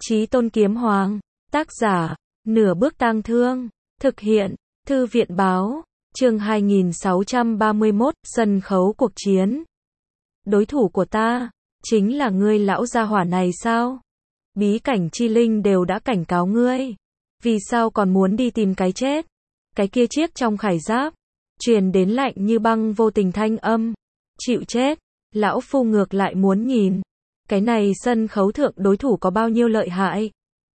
Chí Tôn Kiếm Hoàng. Tác giả, Nửa Bước Tang Thương. Thực hiện, Thư viện Báo. Chương 2631, sân khấu cuộc chiến. Đối thủ của ta, chính là ngươi lão gia hỏa này sao? Bí cảnh chi linh đều đã cảnh cáo ngươi. Vì sao còn muốn đi tìm cái chết? Cái kia chiếc trong khải giáp, truyền đến lạnh như băng vô tình thanh âm. Chịu chết, lão phu ngược lại muốn nhìn. Cái này sân khấu thượng đối thủ có bao nhiêu lợi hại?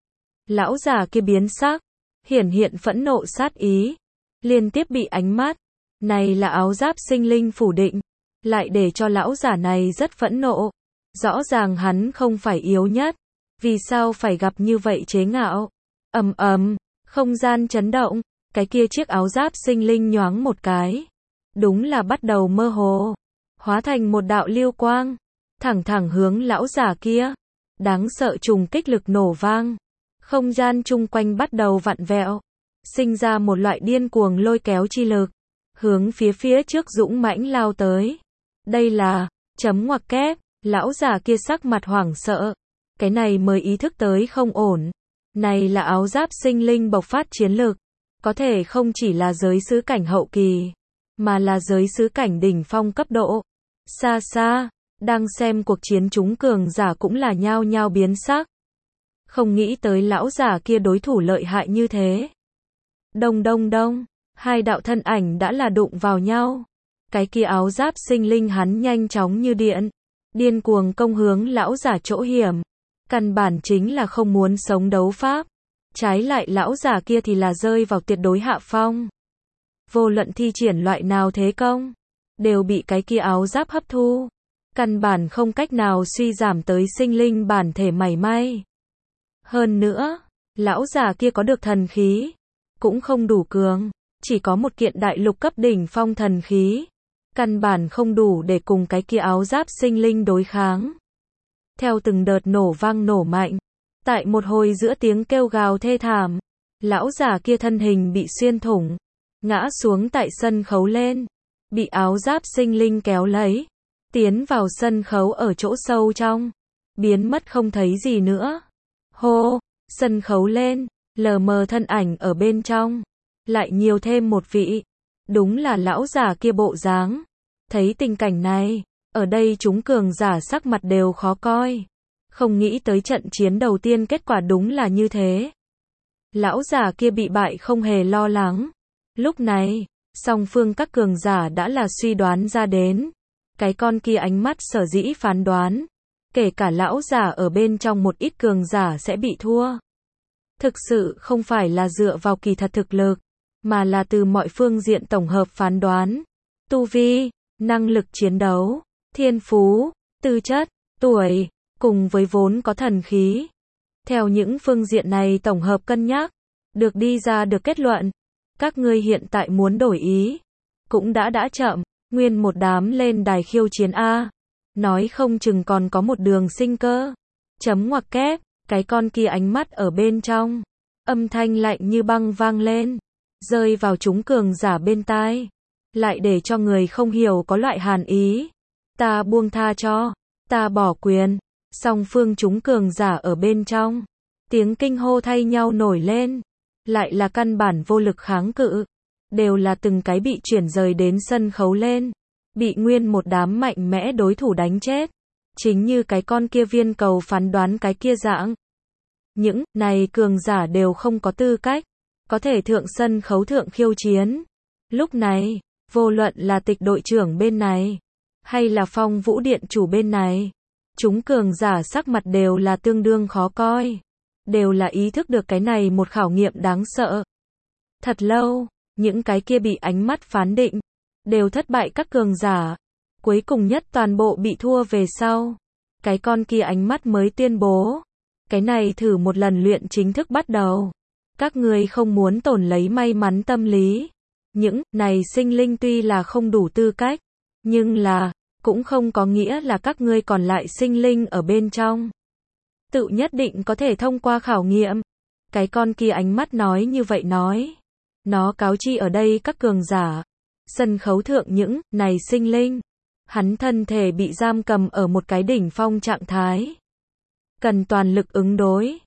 Lão già kia biến sắc, hiển hiện phẫn nộ sát ý. Liên tiếp bị ánh mắt này là áo giáp sinh linh phủ định, lại để cho lão giả này rất phẫn nộ. Rõ ràng hắn không phải yếu nhất, vì sao phải gặp như vậy chế ngạo? Ầm ầm, không gian chấn động, cái kia chiếc áo giáp sinh linh nhoáng một cái, đúng là bắt đầu mơ hồ, hóa thành một đạo lưu quang, thẳng thẳng hướng lão giả kia. Đáng sợ trùng kích lực nổ vang, không gian chung quanh bắt đầu vặn vẹo, sinh ra một loại điên cuồng lôi kéo chi lực, hướng phía trước dũng mãnh lao tới. Đây là, chấm ngoặc kép, lão già kia sắc mặt hoảng sợ, cái này mới ý thức tới không ổn. Này là áo giáp sinh linh bộc phát chiến lực, có thể không chỉ là giới sứ cảnh hậu kỳ, mà là giới sứ cảnh đỉnh phong cấp độ. Xa xa, đang xem cuộc chiến chúng cường giả cũng là nhao nhao biến sắc. Không nghĩ tới lão giả kia đối thủ lợi hại như thế. Đông đông đông, hai đạo thân ảnh đã là đụng vào nhau. Cái kia áo giáp sinh linh hắn nhanh chóng như điện, điên cuồng công hướng lão giả chỗ hiểm. Căn bản chính là không muốn sống đấu pháp. Trái lại lão giả kia thì là rơi vào tuyệt đối hạ phong. Vô luận thi triển loại nào thế công, đều bị cái kia áo giáp hấp thu. Căn bản không cách nào suy giảm tới sinh linh bản thể mảy may. Hơn nữa, lão già kia có được thần khí, cũng không đủ cường, chỉ có một kiện đại lục cấp đỉnh phong thần khí. Căn bản không đủ để cùng cái kia áo giáp sinh linh đối kháng. Theo từng đợt nổ vang nổ mạnh, tại một hồi giữa tiếng kêu gào thê thảm, lão già kia thân hình bị xuyên thủng, ngã xuống tại sân khấu lên, bị áo giáp sinh linh kéo lấy, tiến vào sân khấu ở chỗ sâu trong, biến mất không thấy gì nữa. Hô, sân khấu lên, lờ mờ thân ảnh ở bên trong, lại nhiều thêm một vị, đúng là lão già kia bộ dáng. Thấy tình cảnh này, ở đây chúng cường giả sắc mặt đều khó coi. Không nghĩ tới trận chiến đầu tiên kết quả đúng là như thế. Lão già kia bị bại không hề lo lắng. Lúc này, song phương các cường giả đã là suy đoán ra đến. Cái con kia ánh mắt sở dĩ phán đoán, kể cả lão già ở bên trong một ít cường giả sẽ bị thua. Thực sự không phải là dựa vào kỳ thật thực lực, mà là từ mọi phương diện tổng hợp phán đoán. Tu vi, năng lực chiến đấu, thiên phú, tư chất, tuổi, cùng với vốn có thần khí. Theo những phương diện này tổng hợp cân nhắc, được đi ra được kết luận. Các ngươi hiện tại muốn đổi ý, cũng đã chậm, nguyên một đám lên đài khiêu chiến A. Nói không chừng còn có một đường sinh cơ. Chấm ngoặc kép, cái con kia ánh mắt ở bên trong. Âm thanh lạnh như băng vang lên, rơi vào chúng cường giả bên tai. Lại để cho người không hiểu có loại hàn ý. Ta buông tha cho, ta bỏ quyền. Song phương chúng cường giả ở bên trong, tiếng kinh hô thay nhau nổi lên, lại là căn bản vô lực kháng cự, đều là từng cái bị chuyển rời đến sân khấu lên, bị nguyên một đám mạnh mẽ đối thủ đánh chết, chính như cái con kia viên cầu phán đoán cái kia dạng. Những này cường giả đều không có tư cách, có thể thượng sân khấu thượng khiêu chiến. Lúc này, vô luận là tịch đội trưởng bên này, hay là Phong Vũ Điện chủ bên này, chúng cường giả sắc mặt đều là tương đương khó coi, đều là ý thức được cái này một khảo nghiệm đáng sợ. Thật lâu, những cái kia bị ánh mắt phán định, đều thất bại các cường giả, cuối cùng nhất toàn bộ bị thua về sau. Cái con kia ánh mắt mới tuyên bố, cái này thử một lần luyện chính thức bắt đầu. Các ngươi không muốn tổn lấy may mắn tâm lý. Những này sinh linh tuy là không đủ tư cách, nhưng là cũng không có nghĩa là các ngươi còn lại sinh linh ở bên trong tự nhất định có thể thông qua khảo nghiệm. Cái con kia ánh mắt nói như vậy nói. Nó cáo chi ở đây các cường giả. Sân khấu thượng những này sinh linh. Hắn thân thể bị giam cầm ở một cái đỉnh phong trạng thái. Cần toàn lực ứng đối.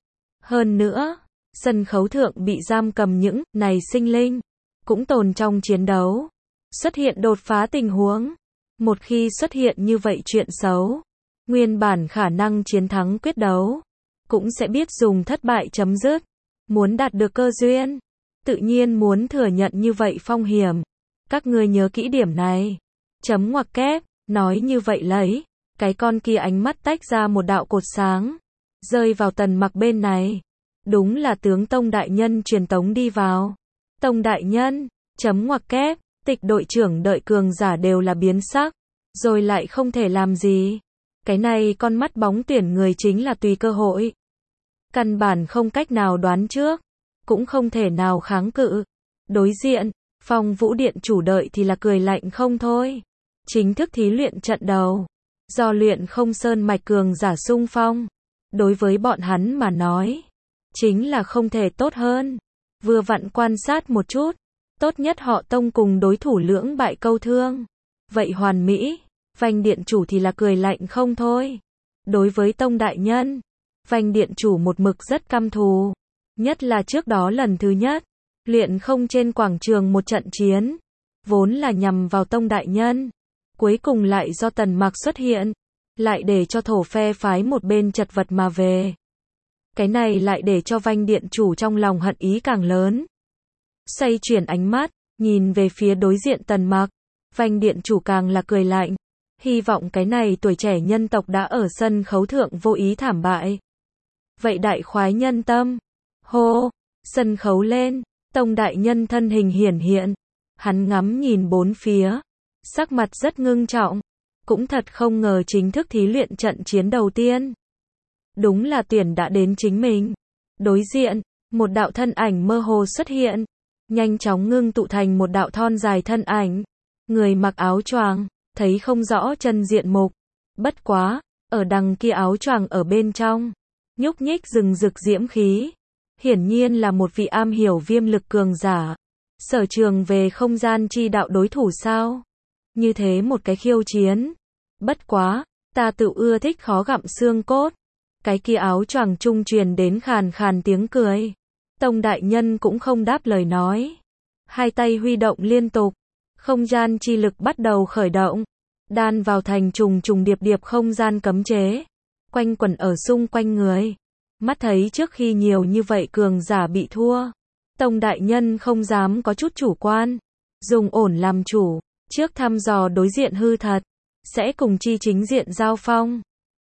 Hơn nữa, sân khấu thượng bị giam cầm những này sinh linh, cũng tồn trong chiến đấu. Xuất hiện đột phá tình huống. Một khi xuất hiện như vậy chuyện xấu, nguyên bản khả năng chiến thắng quyết đấu, cũng sẽ biết dùng thất bại chấm dứt. Muốn đạt được cơ duyên, tự nhiên muốn thừa nhận như vậy phong hiểm. Các ngươi nhớ kỹ điểm này. Chấm ngoặc kép, nói như vậy lấy. Cái con kia ánh mắt tách ra một đạo cột sáng, rơi vào Tần Mặc bên này. Đúng là tướng Tông đại nhân truyền tống đi vào. Tông đại nhân, chấm ngoặc kép, Tịch đội trưởng đợi cường giả đều là biến sắc, rồi lại không thể làm gì. Cái này con mắt bóng tuyển người chính là tùy cơ hội. Căn bản không cách nào đoán trước, cũng không thể nào kháng cự. Đối diện, Phong Vũ Điện chủ đợi thì là cười lạnh không thôi. Chính thức thí luyện trận đầu, do luyện không sơn mạch cường giả xung phong. Đối với bọn hắn mà nói, chính là không thể tốt hơn. Vừa vặn quan sát một chút, tốt nhất họ Tông cùng đối thủ lưỡng bại câu thương. Vậy hoàn mỹ, Vành điện chủ thì là cười lạnh không thôi. Đối với Tông đại nhân, Vành điện chủ một mực rất căm thù. Nhất là trước đó lần thứ nhất, luyện không trên quảng trường một trận chiến, vốn là nhằm vào Tông đại nhân. Cuối cùng lại do Tần Mặc xuất hiện, lại để cho thổ phe phái một bên chật vật mà về. Cái này lại để cho Vành điện chủ trong lòng hận ý càng lớn. Xoay chuyển ánh mắt, nhìn về phía đối diện Tần Mặc, Vành điện chủ càng là cười lạnh. Hy vọng cái này tuổi trẻ nhân tộc đã ở sân khấu thượng vô ý thảm bại. Vậy đại khoái nhân tâm. Hô, sân khấu lên, Tông đại nhân thân hình hiển hiện. Hắn ngắm nhìn bốn phía, sắc mặt rất ngưng trọng. Cũng thật không ngờ chính thức thí luyện trận chiến đầu tiên. Đúng là tuyển đã đến chính mình. Đối diện, một đạo thân ảnh mơ hồ xuất hiện, nhanh chóng ngưng tụ thành một đạo thon dài thân ảnh. Người mặc áo choàng, thấy không rõ chân diện mục. Bất quá, ở đằng kia áo choàng ở bên trong, nhúc nhích rừng rực diễm khí. Hiển nhiên là một vị am hiểu viêm lực cường giả. Sở trường về không gian chi đạo đối thủ sao? Như thế một cái khiêu chiến. Bất quá, ta tự ưa thích khó gặm xương cốt. Cái kia áo choàng trung truyền đến khàn khàn tiếng cười. Tông đại nhân cũng không đáp lời nói. Hai tay huy động liên tục. Không gian chi lực bắt đầu khởi động. Đan vào thành trùng trùng điệp điệp không gian cấm chế. Quanh quẩn ở xung quanh người. Mắt thấy trước khi nhiều như vậy cường giả bị thua. Tông đại nhân không dám có chút chủ quan. Dùng ổn làm chủ. Trước thăm dò đối diện hư thật. Sẽ cùng chi chính diện giao phong.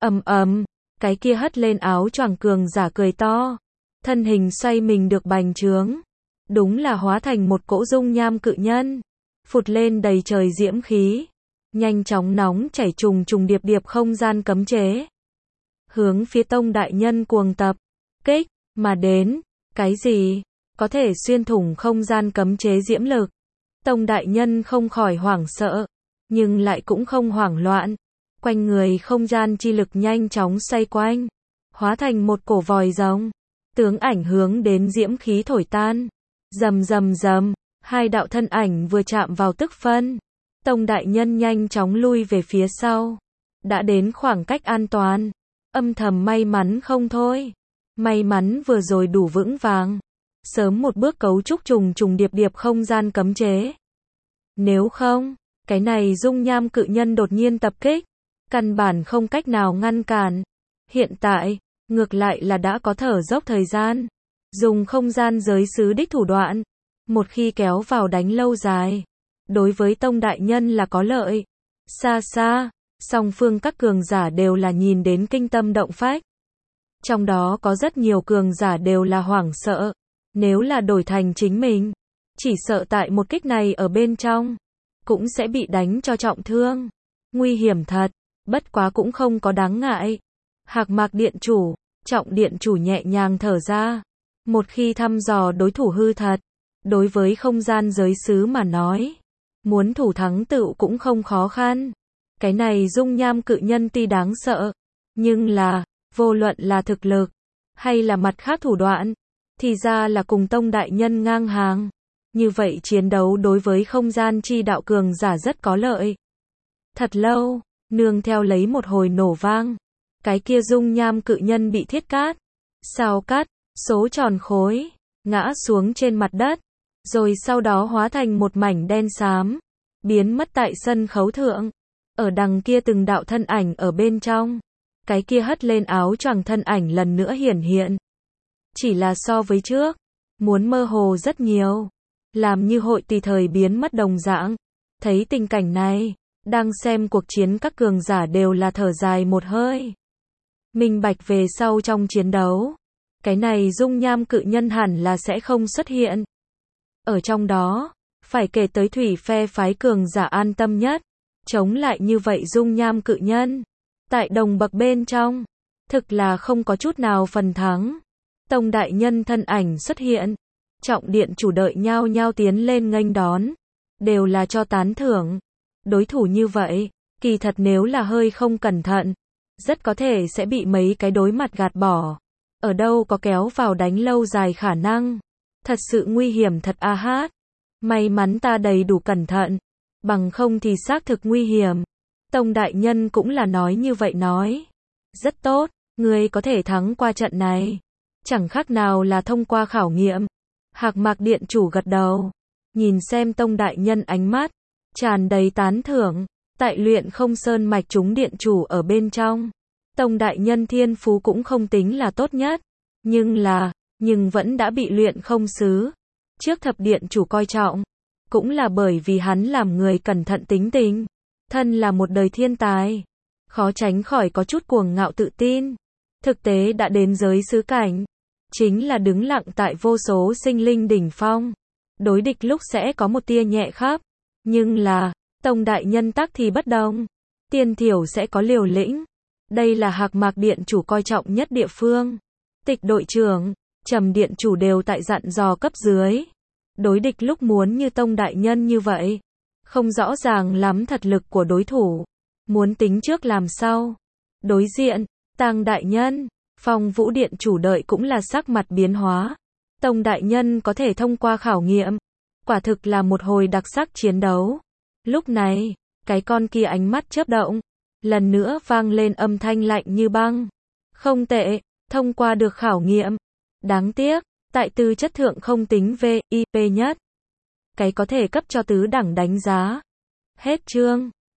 Cái kia hất lên áo choàng cường giả cười to. Thân hình xoay mình được bành trướng. Đúng là hóa thành một cỗ dung nham cự nhân. Phụt lên đầy trời diễm khí. Nhanh chóng nóng chảy trùng trùng điệp điệp không gian cấm chế. Hướng phía Tông đại nhân cuồng tập. Kích, mà đến. Cái gì? Có thể xuyên thủng không gian cấm chế diễm lực. Tông đại nhân không khỏi hoảng sợ. Nhưng lại cũng không hoảng loạn. Quanh người không gian chi lực nhanh chóng xoay quanh. Hóa thành một cổ vòi rồng. Tướng ảnh hướng đến diễm khí thổi tan. Rầm rầm rầm. Hai đạo thân ảnh vừa chạm vào tức phân. Tông đại nhân nhanh chóng lui về phía sau. Đã đến khoảng cách an toàn. Âm thầm may mắn không thôi. May mắn vừa rồi đủ vững vàng. Sớm một bước cấu trúc trùng trùng điệp điệp không gian cấm chế. Nếu không, cái này dung nham cự nhân đột nhiên tập kích. Căn bản không cách nào ngăn cản. Hiện tại, ngược lại là đã có thở dốc thời gian. Dùng không gian giới xứ đích thủ đoạn. Một khi kéo vào đánh lâu dài. Đối với Tông đại nhân là có lợi. Xa xa, song phương các cường giả đều là nhìn đến kinh tâm động phách. Trong đó có rất nhiều cường giả đều là hoảng sợ. Nếu là đổi thành chính mình, chỉ sợ tại một kích này ở bên trong, cũng sẽ bị đánh cho trọng thương. Nguy hiểm thật, bất quá cũng không có đáng ngại. Hạc Mạc điện chủ, Trọng điện chủ nhẹ nhàng thở ra. Một khi thăm dò đối thủ hư thật, đối với không gian giới xứ mà nói, muốn thủ thắng tựu cũng không khó khăn. Cái này dung nham cự nhân tuy đáng sợ, nhưng là, vô luận là thực lực, hay là mặt khác thủ đoạn, thì ra là cùng Tông đại nhân ngang hàng. Như vậy chiến đấu đối với không gian chi đạo cường giả rất có lợi. Thật lâu, nương theo lấy một hồi nổ vang. Cái kia dung nham cự nhân bị thiết cát, sao cát, số tròn khối, ngã xuống trên mặt đất, rồi sau đó hóa thành một mảnh đen xám, biến mất tại sân khấu thượng. Ở đằng kia từng đạo thân ảnh ở bên trong, cái kia hất lên áo choàng thân ảnh lần nữa hiển hiện. Chỉ là so với trước, muốn mơ hồ rất nhiều, làm như hội tùy thời biến mất đồng dạng. Thấy tình cảnh này, đang xem cuộc chiến các cường giả đều là thở dài một hơi. Minh bạch về sau trong chiến đấu, cái này dung nham cự nhân hẳn là sẽ không xuất hiện. Ở trong đó, phải kể tới thủy phe phái cường giả an tâm nhất, chống lại như vậy dung nham cự nhân. Tại đồng bậc bên trong, thực là không có chút nào phần thắng. Tông đại nhân thân ảnh xuất hiện, trọng điện chủ đợi nhao nhao tiến lên nghênh đón, đều là cho tán thưởng. Đối thủ như vậy, kỳ thật nếu là hơi không cẩn thận, rất có thể sẽ bị mấy cái đối mặt gạt bỏ. Ở đâu có kéo vào đánh lâu dài khả năng. Thật sự nguy hiểm thật a hát. May mắn ta đầy đủ cẩn thận, bằng không thì xác thực nguy hiểm. Tông đại nhân cũng là nói như vậy nói. Rất tốt, ngươi có thể thắng qua trận này. Chẳng khác nào là thông qua khảo nghiệm. Hạc Mạc điện chủ gật đầu, nhìn xem tông đại nhân ánh mắt tràn đầy tán thưởng. Tại Luyện Không Sơn mạch chúng điện chủ ở bên trong, tông đại nhân thiên phú cũng không tính là tốt nhất, nhưng vẫn đã bị Luyện Không sứ trước thập điện chủ coi trọng. Cũng là bởi vì hắn làm người cẩn thận tính tình, thân là một đời thiên tài, khó tránh khỏi có chút cuồng ngạo tự tin. Thực tế đã đến giới xứ cảnh, chính là đứng lặng tại vô số sinh linh đỉnh phong. Đối địch lúc sẽ có một tia nhẹ khắp, nhưng là, tông đại nhân tắc thì bất đồng. Tiên thiểu sẽ có liều lĩnh. Đây là Hạc Mạc điện chủ coi trọng nhất địa phương. Tịch đội trưởng, Trầm điện chủ đều tại dặn dò cấp dưới. Đối địch lúc muốn như tông đại nhân như vậy, không rõ ràng lắm thật lực của đối thủ, muốn tính trước làm sau. Đối diện, Tang đại nhân, Phong Vũ điện chủ đợi cũng là sắc mặt biến hóa. Tông đại nhân có thể thông qua khảo nghiệm, quả thực là một hồi đặc sắc chiến đấu. Lúc này, cái con kia ánh mắt chớp động, lần nữa vang lên âm thanh lạnh như băng. Không tệ, thông qua được khảo nghiệm. Đáng tiếc, tại tư chất thượng không tính VIP nhất. Cái có thể cấp cho tứ đẳng đánh giá. Hết chương.